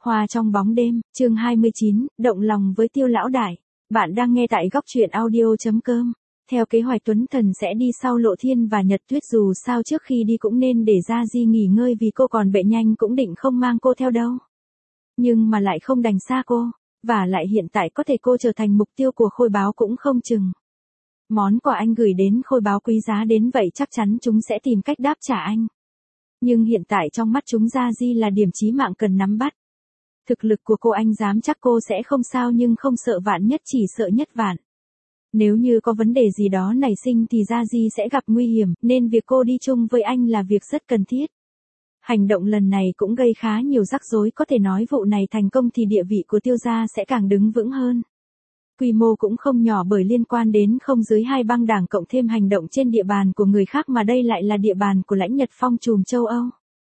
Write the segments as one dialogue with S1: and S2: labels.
S1: Hoa trong bóng đêm, chương 29, động lòng với Tiêu lão đại. Bạn đang nghe tại góc truyện audio.com. Theo kế hoạch Tuấn Thần sẽ đi sau Lộ Thiên và Nhật Tuyết, dù sao trước khi đi cũng nên để Gia Di nghỉ ngơi vì cô còn bệnh nhanh, cũng định không mang cô theo đâu. Nhưng mà lại không đành xa cô, và lại hiện tại có thể cô trở thành mục tiêu của Khôi Báo cũng không chừng. Món quà anh gửi đến Khôi Báo quý giá đến vậy chắc chắn chúng sẽ tìm cách đáp trả anh. Nhưng hiện tại trong mắt chúng Gia Di là điểm chí mạng cần nắm bắt. Thực lực của cô anh dám chắc cô sẽ không sao, nhưng không sợ vạn nhất, chỉ sợ nhất vạn. Nếu như có vấn đề gì đó nảy sinh thì Gia Di sẽ gặp nguy hiểm, nên việc cô đi chung với anh là việc rất cần thiết. Hành động lần này cũng gây khá nhiều rắc rối, có thể nói vụ này thành công thì địa vị của Tiêu gia sẽ càng đứng vững hơn. Quy mô cũng không nhỏ bởi liên quan đến không dưới 2 băng đảng cộng thêm hành động trên địa bàn của người khác, mà đây lại là địa bàn của Lãnh Nhật Phong trùm châu Âu.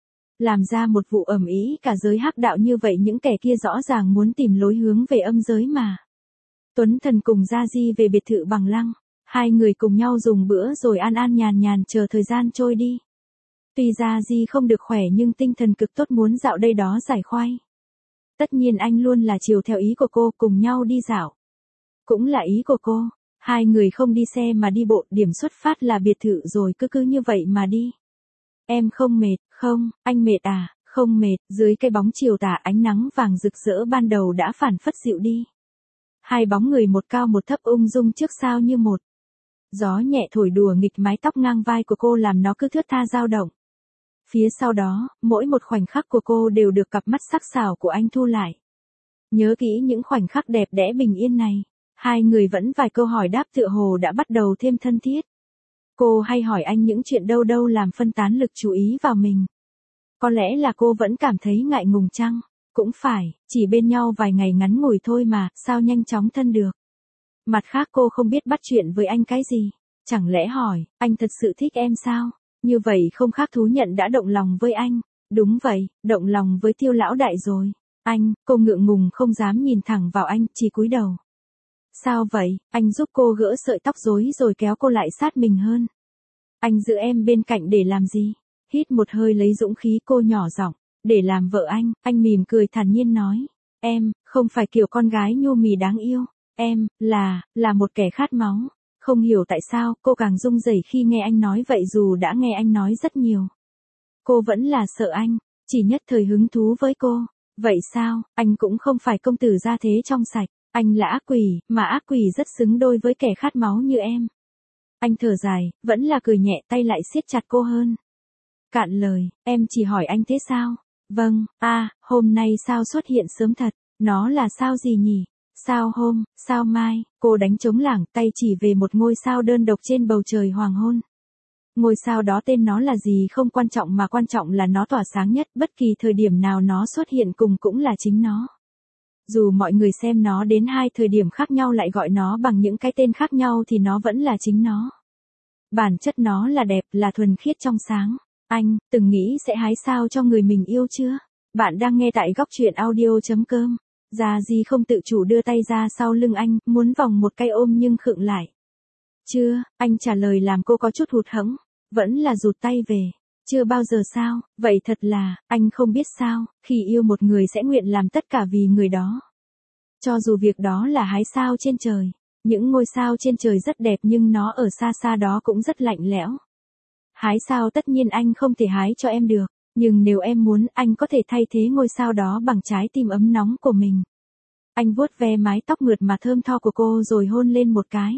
S1: Làm ra một vụ ầm ĩ cả giới hắc đạo như vậy, những kẻ kia rõ ràng muốn tìm lối hướng về âm giới mà. Tuấn Thần cùng Gia Di về biệt thự Bằng Lăng, hai người cùng nhau dùng bữa rồi an an nhàn nhàn chờ thời gian trôi đi. Tuy Gia Di không được khỏe nhưng tinh thần cực tốt, muốn dạo đây đó giải khoai. Tất nhiên anh luôn là chiều theo ý của cô, cùng nhau đi dạo. Cũng là ý của cô, hai người không đi xe mà đi bộ, điểm xuất phát là biệt thự rồi cứ như vậy mà đi. Em không mệt, không, anh mệt à, không mệt, dưới cái bóng chiều tà ánh nắng vàng rực rỡ ban đầu đã phảng phất dịu đi. Hai bóng người một cao một thấp ung dung trước sau như một. Gió nhẹ thổi đùa nghịch mái tóc ngang vai của cô làm nó cứ thướt tha dao động. Phía sau đó, mỗi một khoảnh khắc của cô đều được cặp mắt sắc sảo của anh thu lại. Nhớ kỹ những khoảnh khắc đẹp đẽ bình yên này. Hai người vẫn vài câu hỏi đáp tựa hồ đã bắt đầu thêm thân thiết. Cô hay hỏi anh những chuyện đâu làm phân tán lực chú ý vào mình. Có lẽ là cô vẫn cảm thấy ngại ngùng chăng? Cũng phải, chỉ bên nhau vài ngày ngắn ngủi thôi mà, sao nhanh chóng thân được. Mặt khác cô không biết bắt chuyện với anh cái gì. Chẳng lẽ hỏi, anh thật sự thích em sao? Như vậy không khác thú nhận đã động lòng với anh. Đúng vậy, động lòng với Tiêu lão đại rồi. Anh, cô ngượng ngùng không dám nhìn thẳng vào anh, chỉ cúi đầu. Sao vậy? Anh giúp cô gỡ sợi tóc rối rồi kéo cô lại sát mình hơn. Anh giữ em bên cạnh để làm gì? Hít một hơi lấy dũng khí, cô nhỏ giọng. Để làm vợ anh mỉm cười thản nhiên nói. Em, không phải kiểu con gái nhu mì đáng yêu. Em, là một kẻ khát máu. Không hiểu tại sao, cô càng run rẩy khi nghe anh nói vậy, dù đã nghe anh nói rất nhiều. Cô vẫn là sợ anh, chỉ nhất thời hứng thú với cô. Vậy sao, anh cũng không phải công tử gia thế trong sạch. Anh là ác quỷ, mà ác quỷ rất xứng đôi với kẻ khát máu như em. Anh thở dài, vẫn là cười nhẹ, tay lại siết chặt cô hơn. Cạn lời, em chỉ hỏi anh thế sao? Vâng, hôm nay sao xuất hiện sớm thật, nó là sao gì nhỉ? Sao hôm, sao mai, cô đánh trống lảng, tay chỉ về một ngôi sao đơn độc trên bầu trời hoàng hôn. Ngôi sao đó tên nó là gì không quan trọng, mà quan trọng là nó tỏa sáng nhất, bất kỳ thời điểm nào nó xuất hiện cùng cũng là chính nó. Dù mọi người xem nó đến 2 thời điểm khác nhau lại gọi nó bằng những cái tên khác nhau thì nó vẫn là chính nó. Bản chất nó là đẹp, là thuần khiết trong sáng. Anh, từng nghĩ sẽ hái sao cho người mình yêu chưa? Bạn đang nghe tại góc truyện audio.com. Gia Di không tự chủ đưa tay ra sau lưng anh, muốn vòng một cái ôm nhưng khựng lại. Chưa, anh trả lời làm cô có chút hụt hẫng. Vẫn là rụt tay về. Chưa bao giờ sao? Vậy thật là, anh không biết sao, khi yêu một người sẽ nguyện làm tất cả vì người đó. Cho dù việc đó là hái sao trên trời. Những ngôi sao trên trời rất đẹp nhưng nó ở xa xa đó cũng rất lạnh lẽo. Hái sao tất nhiên anh không thể hái cho em được, nhưng nếu em muốn, anh có thể thay thế ngôi sao đó bằng trái tim ấm nóng của mình. Anh vuốt ve mái tóc mượt mà thơm tho của cô rồi hôn lên một cái.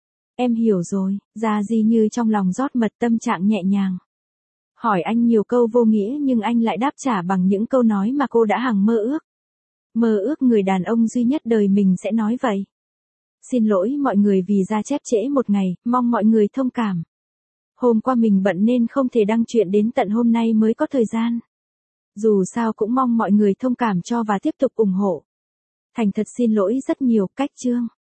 S1: Em hiểu rồi, Gia Di như trong lòng rót mật, tâm trạng nhẹ nhàng. Hỏi anh nhiều câu vô nghĩa nhưng anh lại đáp trả bằng những câu nói mà cô đã hằng mơ ước. Mơ ước người đàn ông duy nhất đời mình sẽ nói vậy. Xin lỗi mọi người vì ra chép trễ một ngày, mong mọi người thông cảm. Hôm qua mình bận nên không thể đăng chuyện, đến tận hôm nay mới có thời gian. Dù sao cũng mong mọi người thông cảm cho và tiếp tục ủng hộ. Thành thật xin lỗi rất nhiều. Cách chương